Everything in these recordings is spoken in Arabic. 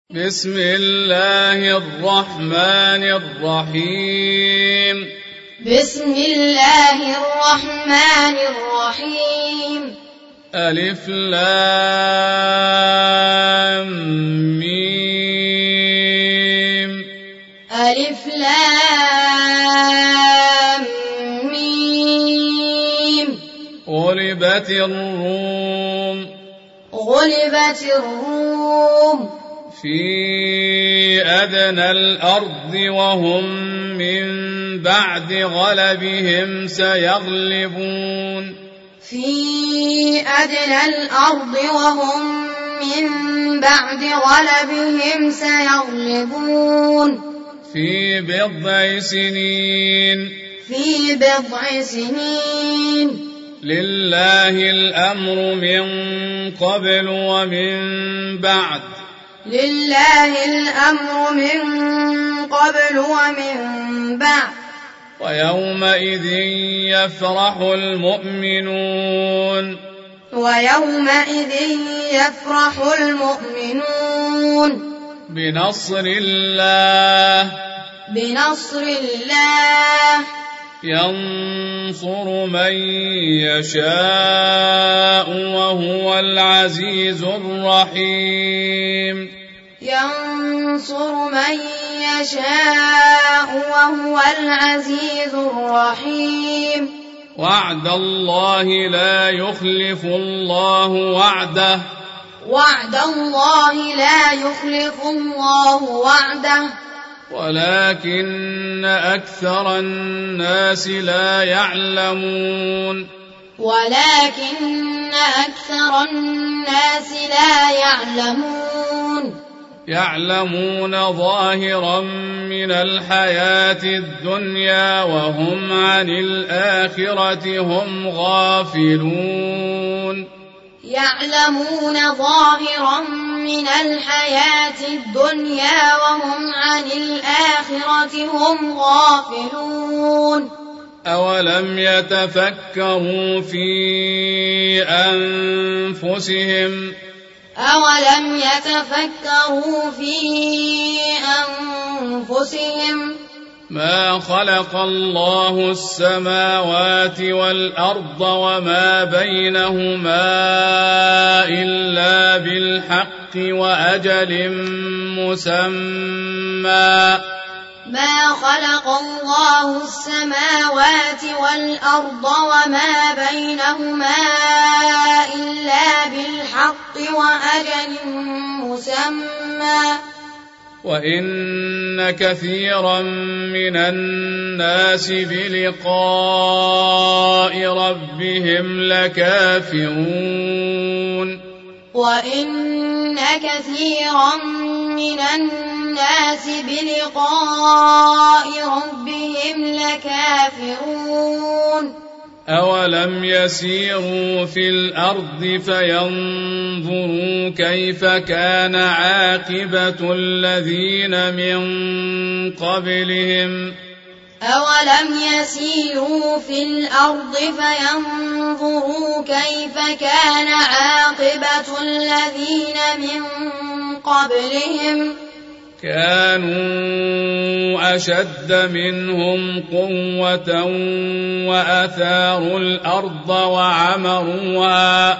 بسم الله الرحمن الرحيم. بسم الله الرحمن الرحيم. ألف لام ميم. ألف لام ميم. غلبت الروم. غلبت الروم في أدنى الأرض وهم من بعد غلبهم سيغلبون. في أدنى الأرض وهم من بعد غلبهم سيغلبون. في بضع سنين. في بضع سنين. لله الأمر من قبل ومن بعد. لله الأمر من قبل ومن بعد. ويومئذ يفرح المؤمنون. ويومئذ يفرح المؤمنون بنصر الله. بنصر الله ينصر من يشاء وهو العزيز الرحيم. ينصر من يشاء وهو العزيز الرحيم. وعد الله لا يخلف الله وعده. وعد الله لا يخلف الله وعده. ولكن أكثر الناس لا يعلمون. ولكن أكثر الناس لا يعلمون. يعلمون ظاهرا من الحياة الدنيا وهم عن الآخرة هم غافلون. يعلمون ظاهرا من الحياة الدنيا وهم عن الآخرة هم غافلون. أولم يتفكروا في أنفسهم. أولم يتفكروا في أنفسهم. ما خلق الله السماوات والأرض وما بينهما إلا بالحق وأجل مسمى. ما خلق الله السماوات والأرض وما بينهما إلا بالحق وأجل مسمى. وإن كثيرا من الناس بلقاء ربهم لكافرون. وإن كثيرا من الناس بلقاء ربهم لكافرون. أولم يسيروا في الأرض فينظروا كيف كان عاقبة الذين من قبلهم. أولم يسيروا في الأرض فينظروا كيف كان عاقبة الذين من قبلهم. كانوا أشد منهم قوة وأثاروا الأرض وعمروها.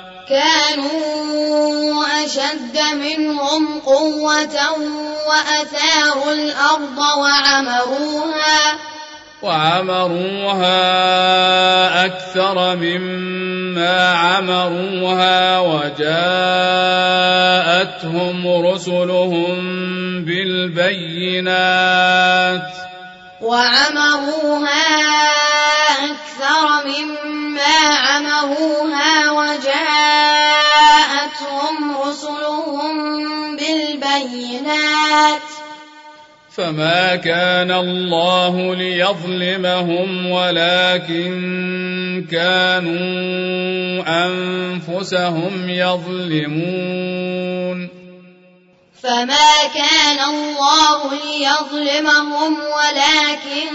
كانوا أشد منهم قوة وأثاروا الأرض وعمروها أكثر مما عمروها وجاءتهم رسلهم بالبينات. وعمروها أكثر مما عمروها وجاءتهم رسلهم بالبينات. فما كان الله ليظلمهم ولكن كانوا أنفسهم يظلمون. فما كان الله ليظلمهم ولكن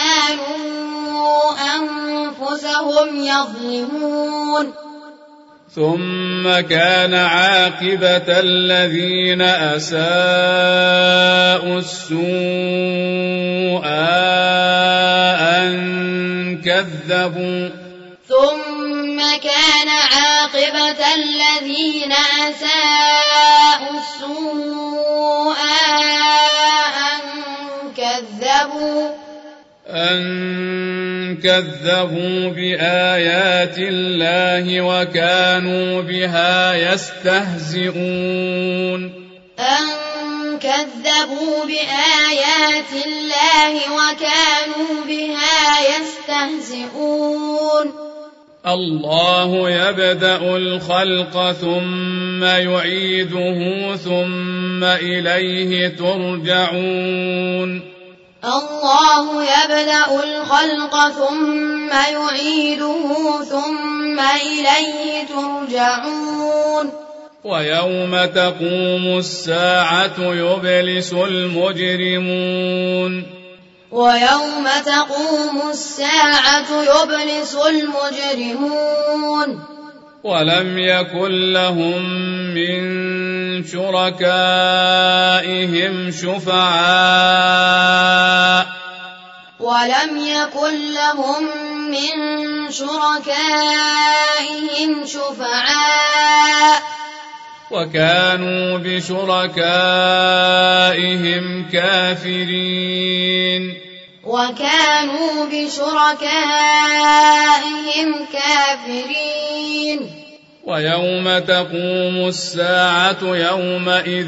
كانوا أنفسهم يظلمون. ثم كان عاقبة الذين أساءوا السوء أن كذبوا ثم كان عاقبة الذين أساءوا السوء أن كذبوا بآيات الله وكانوا بها يستهزئون الله يبدأ الخلق ثم يعيده ثم إليه ترجعون الله يبدأ الخلق ثم يعيده ثم إليه ترجعون ويوم تقوم الساعة يبلس المجرمون ولم يكن لهم من شركائهم شفعاء وكانوا بشركائهم كافرين ويوم تقوم الساعة يومئذ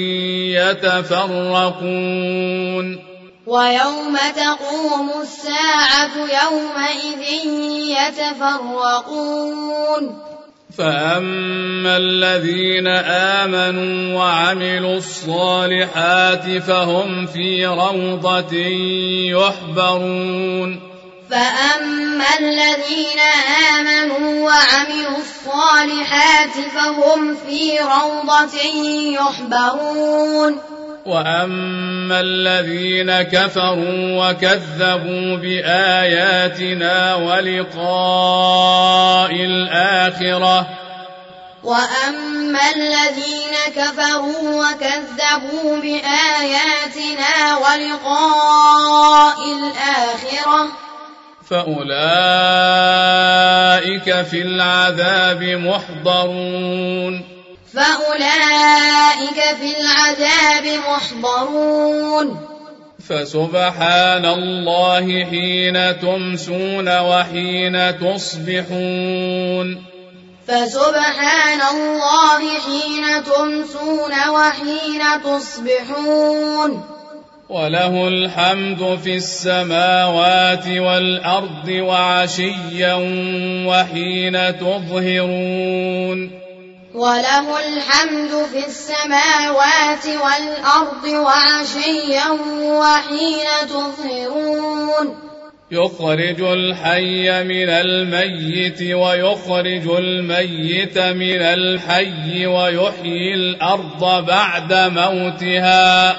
يتفرقون فأما الذين آمنوا وعملوا الصالحات فهم في روضة يحبرون وأما الذين كفروا وكذبوا بآياتنا ولقاء الآخرة فأولئك في العذاب محضرون فسبحان الله حين تمسون وحين تصبحون وله الحمد في السماوات والأرض وعشيا وحين تظهرون يخرج الحي من الميت ويخرج الميت من الحي ويحيي الأرض بعد موتها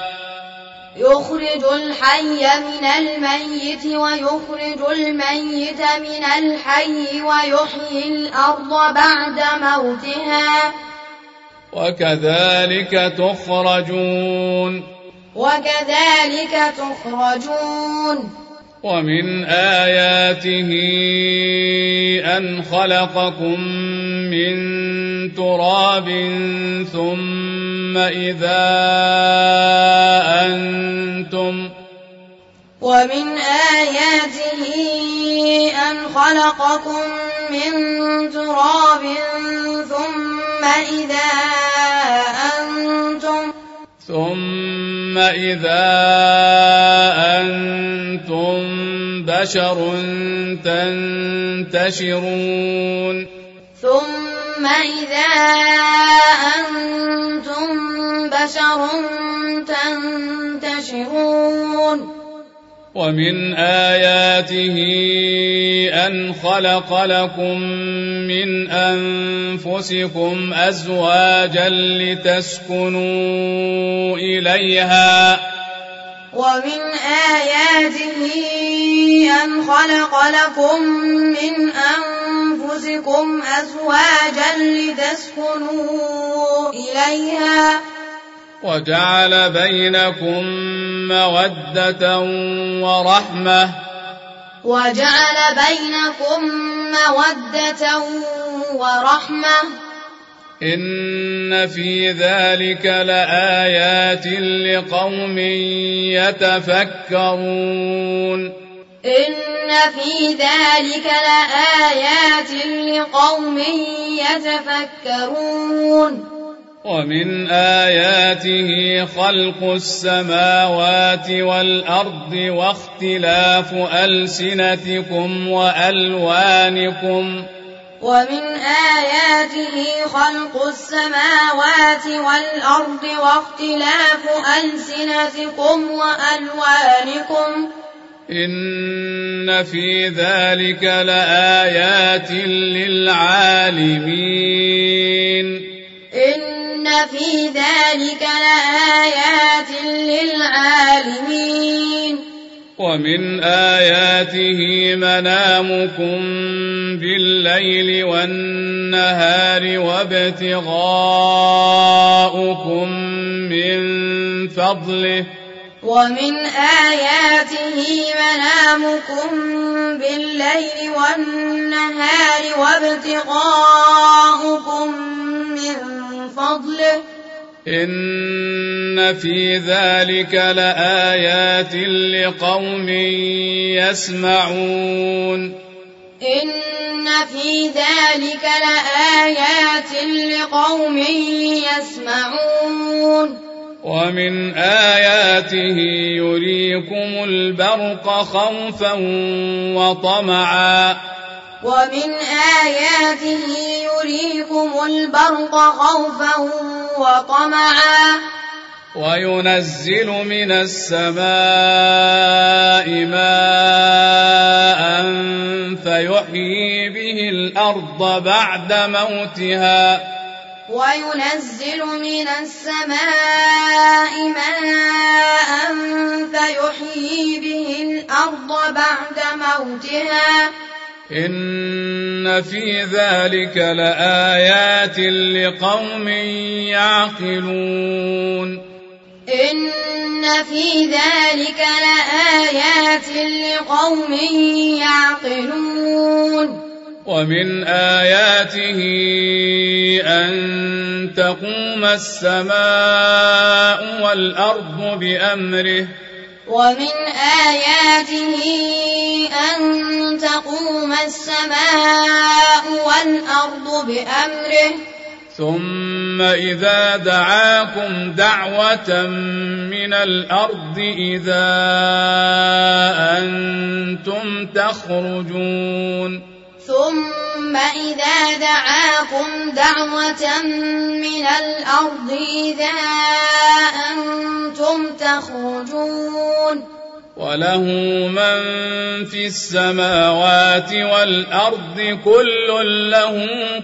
وكذلك تخرجون ومن آياته أن خلقكم من تراب ثم إذا أنتم بشر تنتشرون ومن آياته أن خلق لكم من أنفسكم أزواجا لتسكنوا إليها ومن آياته أن خلق لكم من أنفسكم أزواجا لتسكنوا إليها وجعل بينكم مودة ورحمة إن في ذلك لآيات لقوم يتفكرون ومن آياته خلق السماوات والأرض واختلاف ألسنتكم وألوانكم إن في ذلك لآيات للعالمين ومن آياته منامكم بالليل والنهار وابتغاؤكم من فضله إن في ذلك لآيات لقوم يسمعون ومن آياته يريكم البرق خوفا وطمعا وينزل من السماء ماء فيحيي به الأرض بعد موتها إن في ذلك لآيات لقوم يعقلون ومن آياته أن تقوم السماء والأرض بأمره ثم إذا دعاكم دعوة من الأرض إذا أنتم تخرجون وله من في السماوات والأرض كل له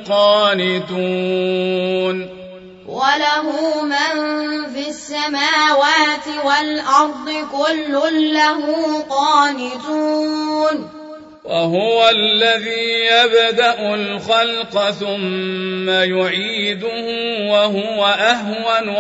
قانتون وهو الذي يبدأ الخلق ثم يعيده وهو أهون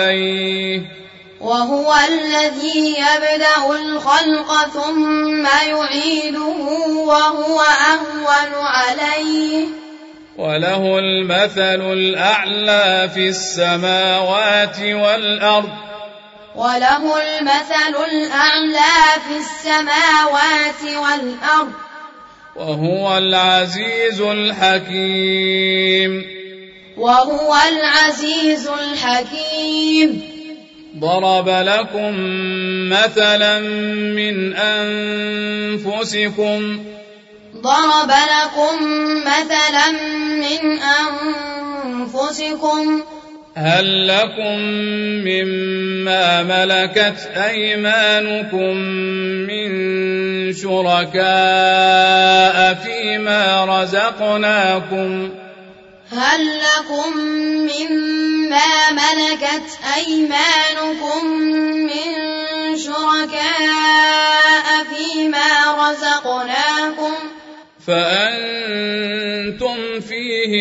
عليه وله المثل الأعلى في السماوات والأرض وهو العزيز الحكيم ضرب لكم مثلا من أنفسكم هل لكم مما ملكت أيمانكم من شركاء فيما رزقناكم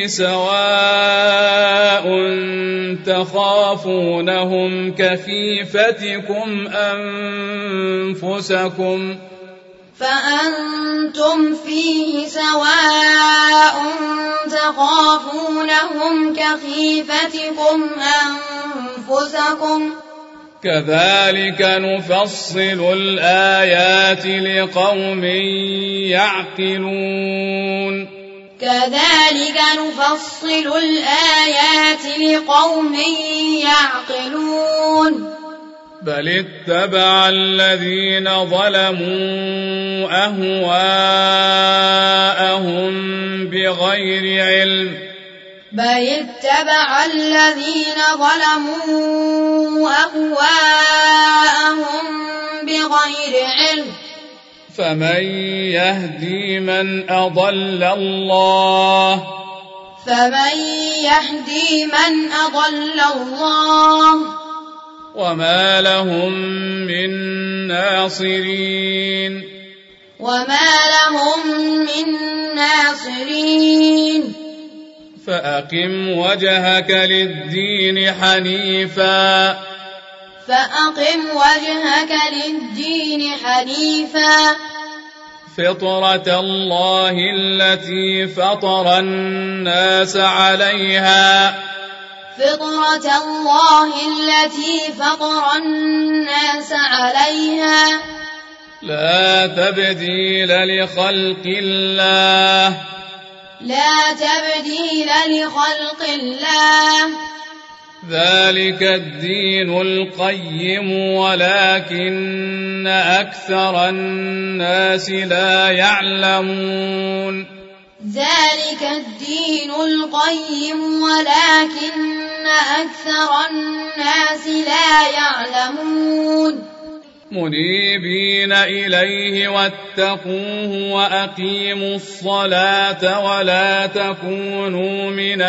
فيه سواء تخافونهم كخيفتكم أنفسكم فأنتم فيه سواء تخافونهم كخيفتكم أنفسكم كذلك نفصل الآيات لقوم يعقلون كذلك نفصل الآيات لقوم يعقلون بل اتبع الذين ظلموا أهواءهم بغير علم بل اتبع الذين ظلموا أهواءهم بغير علم فمن يهدي من أضل الله فمن يهدي من أضل الله وما لهم من ناصرين وما لهم من ناصرين فأقم وجهك للدين حنيفا فأقم وجهك للدين حنيفا فطرة الله التي فطر الناس عليها فطرة الله التي فطر الناس عليها لا تبديل لخلق الله لا تبديل لخلق الله ذلك الدين القيم ولكن أكثر الناس لا يعلمون ذلك الدين القيم ولكن أكثر الناس لا يعلمون منيبين إليه واتقوه وأقيموا الصلاة ولا تكونوا من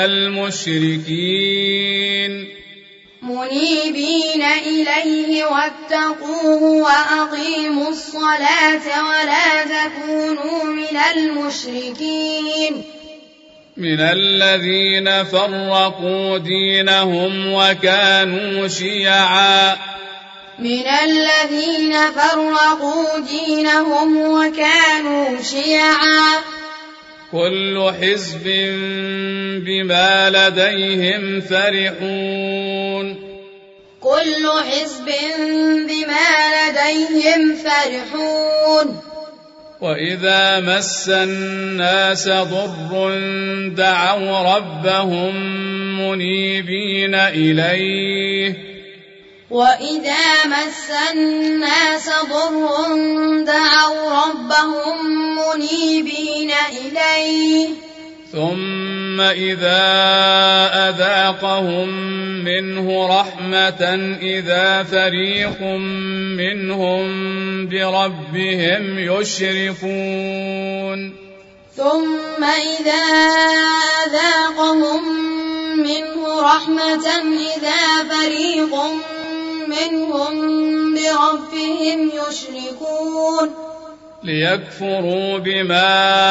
المشركين منيبين إليه واتقوه وأقيموا الصلاة ولا تكونوا من المشركين من الذين فرقوا دينهم وكانوا شيعا من الذين فرقوا دينهم وكانوا شيعا كل حزب بما لديهم فرحون كل حزب بما لديهم فرحون وإذا مس الناس ضر دعوا ربهم منيبين إليه وإذا مس الناس ضر دعوا ربهم منيبين إليه ثم إذا أذاقهم منه رحمة إذا فريق منهم بربهم يشركون ثم إذا أذاقهم منه رحمة إذا فريق منهم بربهم يشركون ليكفروا بما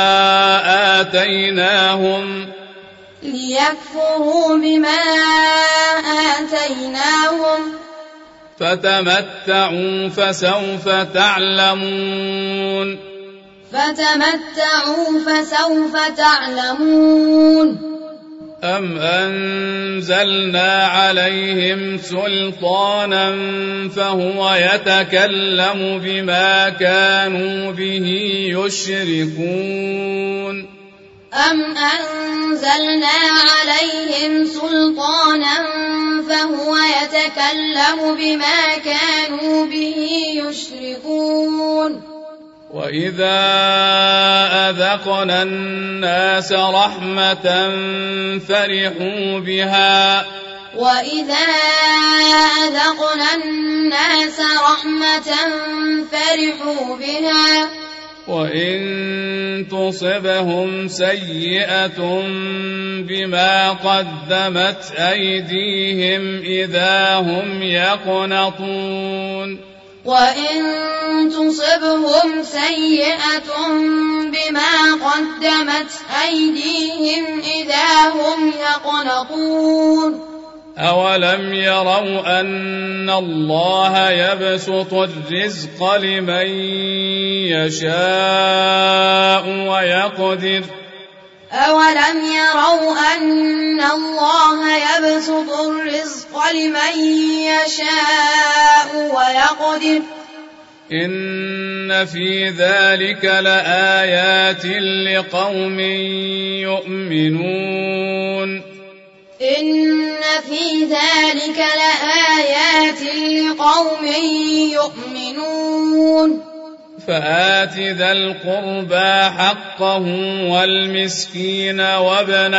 آتيناهم فتمتعوا فسوف تعلمون أم أنزلنا عليهم سلطانا فهو يتكلم بما كانوا به يشركون أم أنزلنا عليهم سلطانا فهو يتكلم بما كانوا به يشركون وإذا أذقنا الناس رحمة فرحوا بها وإذا أذقنا الناس رحمة فرحوا بها وإن تصبهم سيئة بما قدمت أيديهم إذا هم يقنطون وإن تصبهم سيئة بما قدمت أيديهم إذا هم يقنطون أولم يروا أن الله يبسط الرزق لمن يشاء ويقدر أولم يروا أن الله يبسط الرزق لمن يشاء ويقدر إن في ذلك لآيات لقوم يؤمنون إن في ذلك لآيات لقوم يؤمنون فآت ذا القربى حقه والمسكين وابن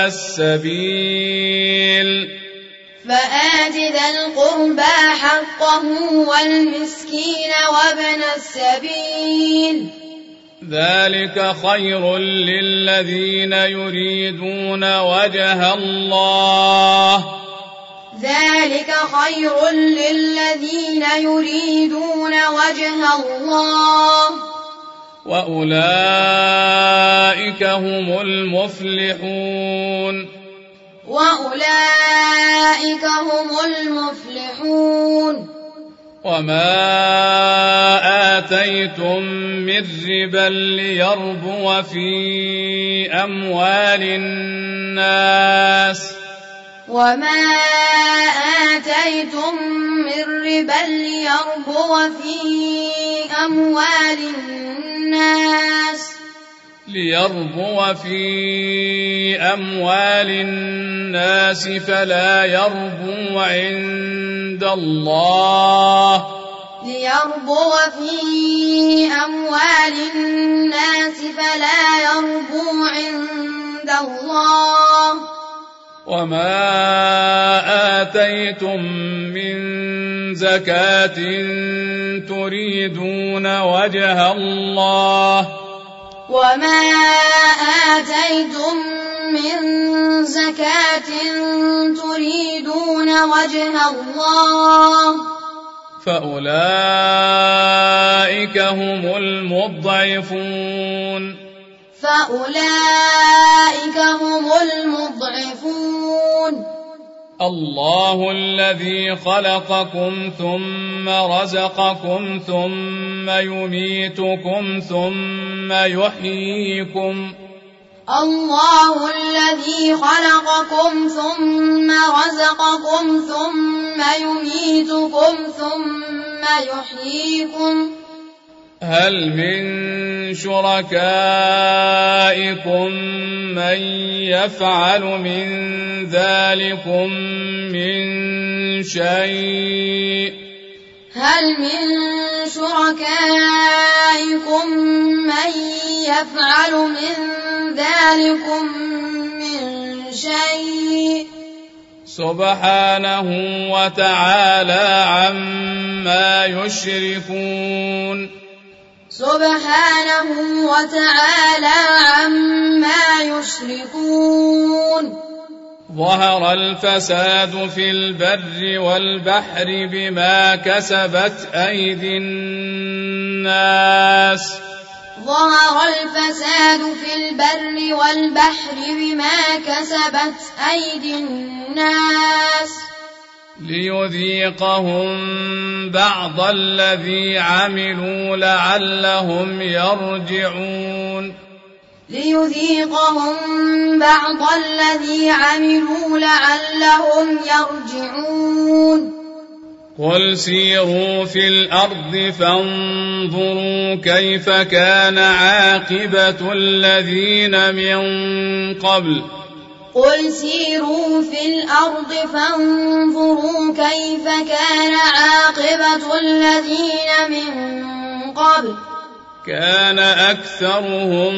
السبيل فآت ذا القربى حقه والمسكين وابن السبيل ذلك خير للذين يريدون وجه الله ذلك خير للذين يريدون وجه الله وأولئك هم المفلحون وأولئك هم المفلحون وما آتيتم من ربا ليربو في أموال الناس وما آتيتم من ربا ليربو في أموال الناس فلا يربو عند الله ليربو في أموال الناس فلا يربو عند الله وما آتيتم من زكاة تريدون وجه الله وما آتيتم من زكاة تريدون وجه الله فأولئك هم المضعفون الله الذي خلقكم ثم رزقكم ثم يميتكم ثم يحييكم الله الذي خلقكم ثم رزقكم ثم يميتكم ثم يحييكم هل من شركائكم من يفعل من ذلكم من شيء هل من شركائكم من يفعل من ذلكم من شيء سبحانه وتعالى عما يشركون سبحانه وتعالى عما يشركون ظهر الفساد في البر والبحر بما كسبت أيدي الناس ظهر الفساد في البر والبحر بما كسبت أيدي الناس ليذيقهم بعض الذي عملوا لعلهم يرجعون ليذيقهم بعض الذي عملوا لعلهم يرجعون قل سيروا في الأرض فانظروا كيف كان عاقبة الذين من قبل قل سيروا في الأرض فانظروا كيف كان عاقبة الذين من قبل كان أكثرهم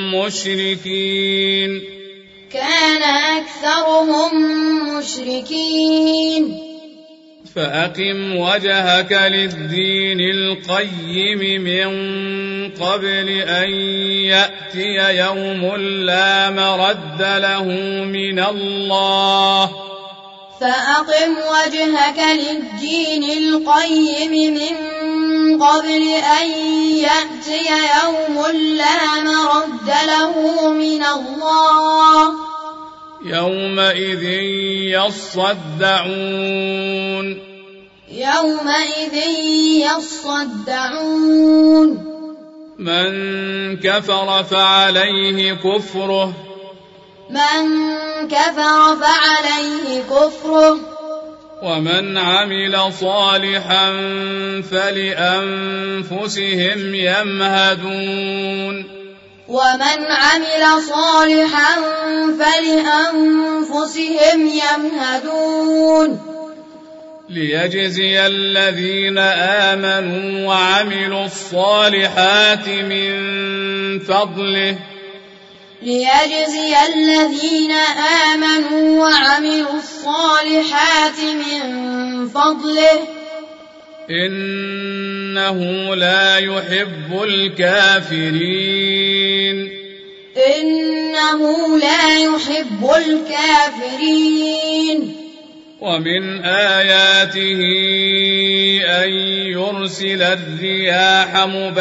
مشركين فأقم وجهك للدين القيم من قبل أن يأتي يوم لا مرد له من الله فأقم وجهك للدين القيم من قبل أن يأتي يوم لا مرد له من الله يومئذ يصدعون من كفر فعليه كفره ومن عمل صالحا فلأنفسهم يمهدون ليجزي الذين آمنوا وعملوا الصالحات من فضله إنه لا يحب الكافرين ومن آياته أن يرسل الرياح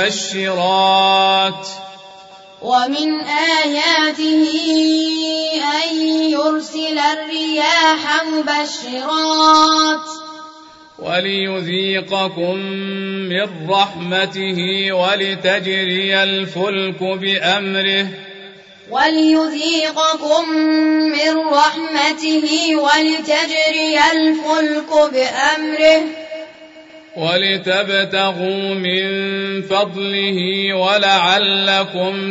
مبشرات وليذيقكم من رحمته ولتجري الفلك بأمره ولتبتغوا من فضله ولعلكم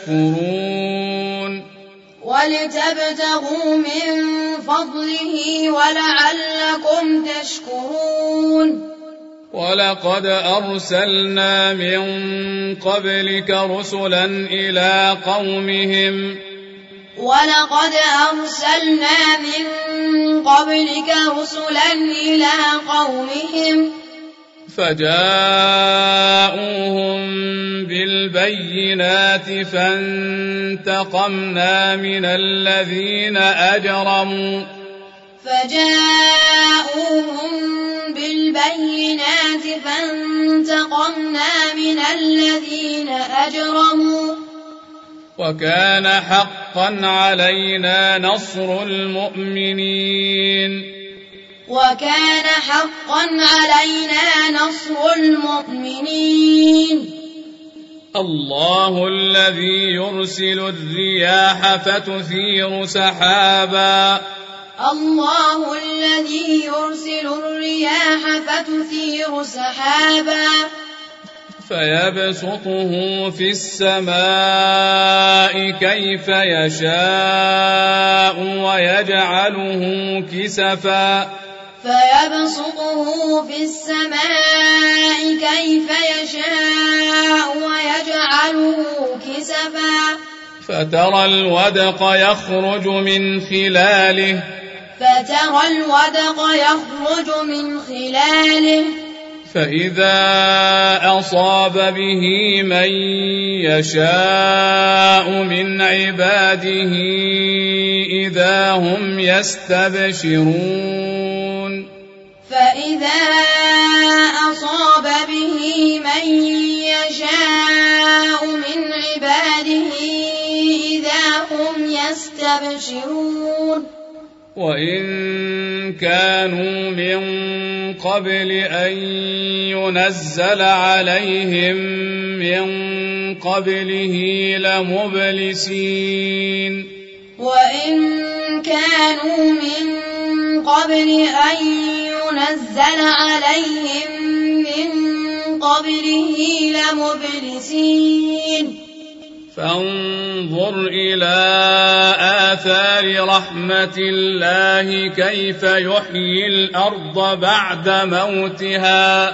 تشكرون ولقد أرسلنا من قبلك رسلا إلى قومهم فجاءوهم بالبينات فانتقمنا من الذين أجرموا وكان حقا علينا نصر المؤمنين الله الذي يرسل الرياح فتثير سحابا فيبسطه في السماء كيف يشاء ويجعله كسفا فترى الودق يخرج من خلاله فإذا أصاب به من يشاء من عباده إذا هم يستبشرون وإن كانوا من قبل أن ينزل عليهم من قبله لمبلسين فانظر إلى آثار رحمة الله كيف يحيي الأرض بعد موتها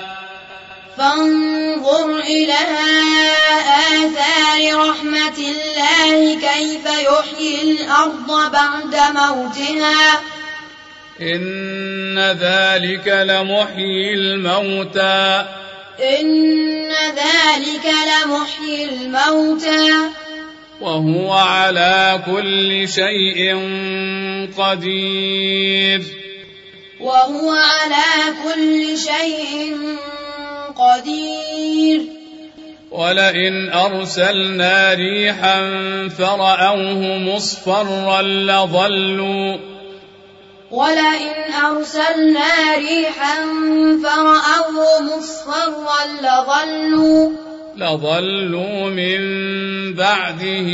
إن ذلك لمحيي الموتى وهو على كل شيء قدير ولئن أرسلنا ريحا فرأوه مصفرا لظلوا لظلوا من بعده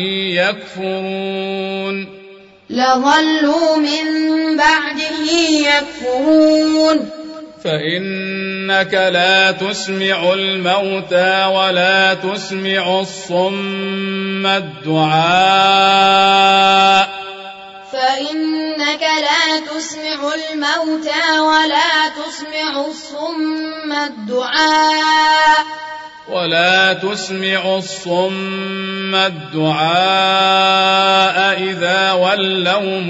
يكفرون فإنك لا تسمع الموتى ولا تسمع الصم الدعاء إذا ولوا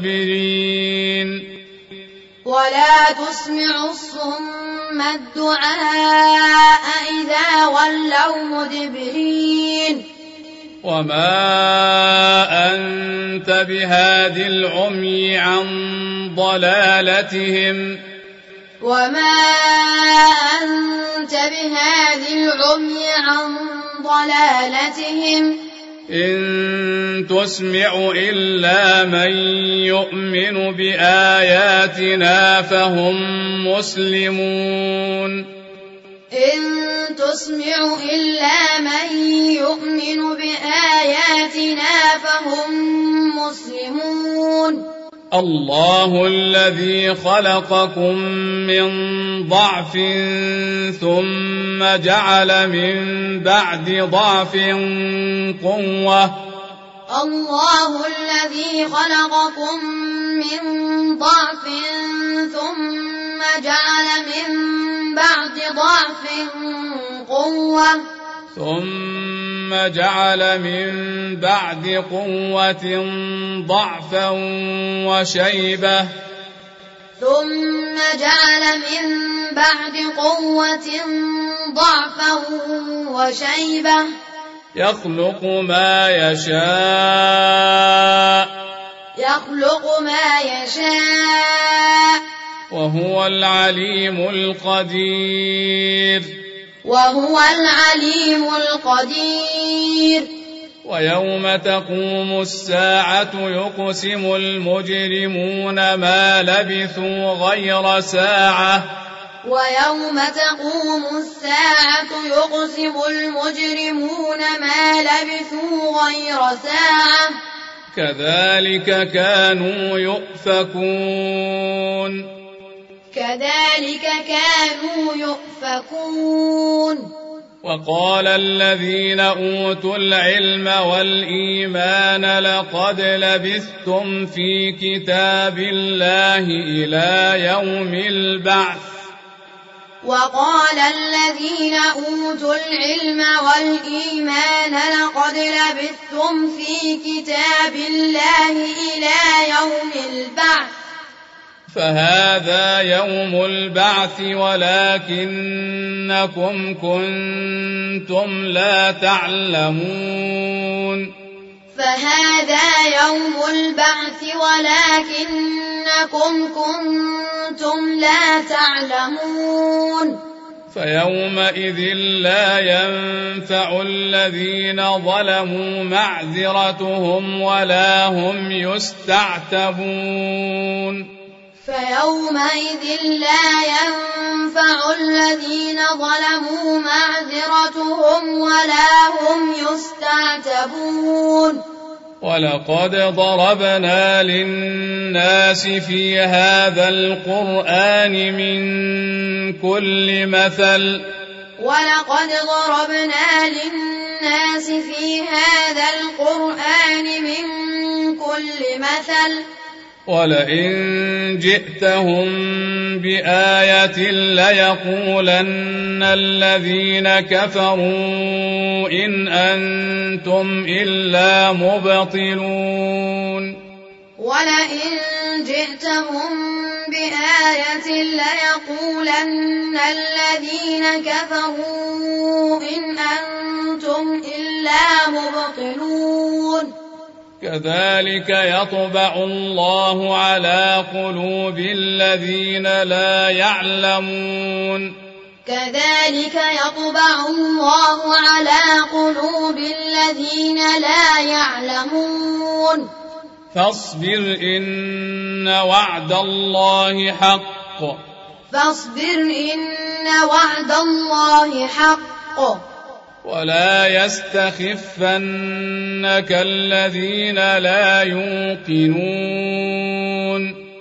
مدبرين وما أنت بهاد العمي عن ضلالتهم إن تسمع إلا من يؤمن بآياتنا فهم مسلمون الله الذي خلقكم من ضعف ثم جعل من بعد ضعف قوة ثم جعل من بعد قوة ضعفا وشيبة يخلق ما يشاء وهو العليم القدير ويوم تقوم الساعة يقسم المجرمون ما لبثوا غير ساعة كذلك كانوا يؤفكون وقال الذين أوتوا العلم والإيمان لقد لبثتم في كتاب الله إلى يوم البعث فهذا يوم البعث ولكنكم كنتم لا تعلمون فيومئذ لا ينفع الذين ظلموا معذرتهم ولا هم يستعتبون ولقد ضربنا للناس في هذا القرآن من كل مثل ولئن جئتهم بآية ليقولن الذين كفروا إن أنتم إلا مبطلون كذلك يطبع الله على قلوب الذين لا يعلمون كذلك يطبع الله على قلوب الذين لا يعلمون فاصبر إن وعد الله حق ولا يستخفنك الذين لا يوقنون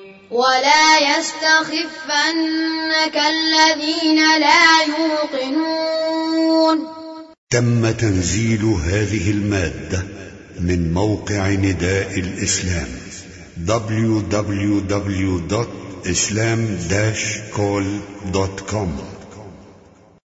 تم تنزيل هذه المادة من موقع نداء الإسلام www.islam-call.com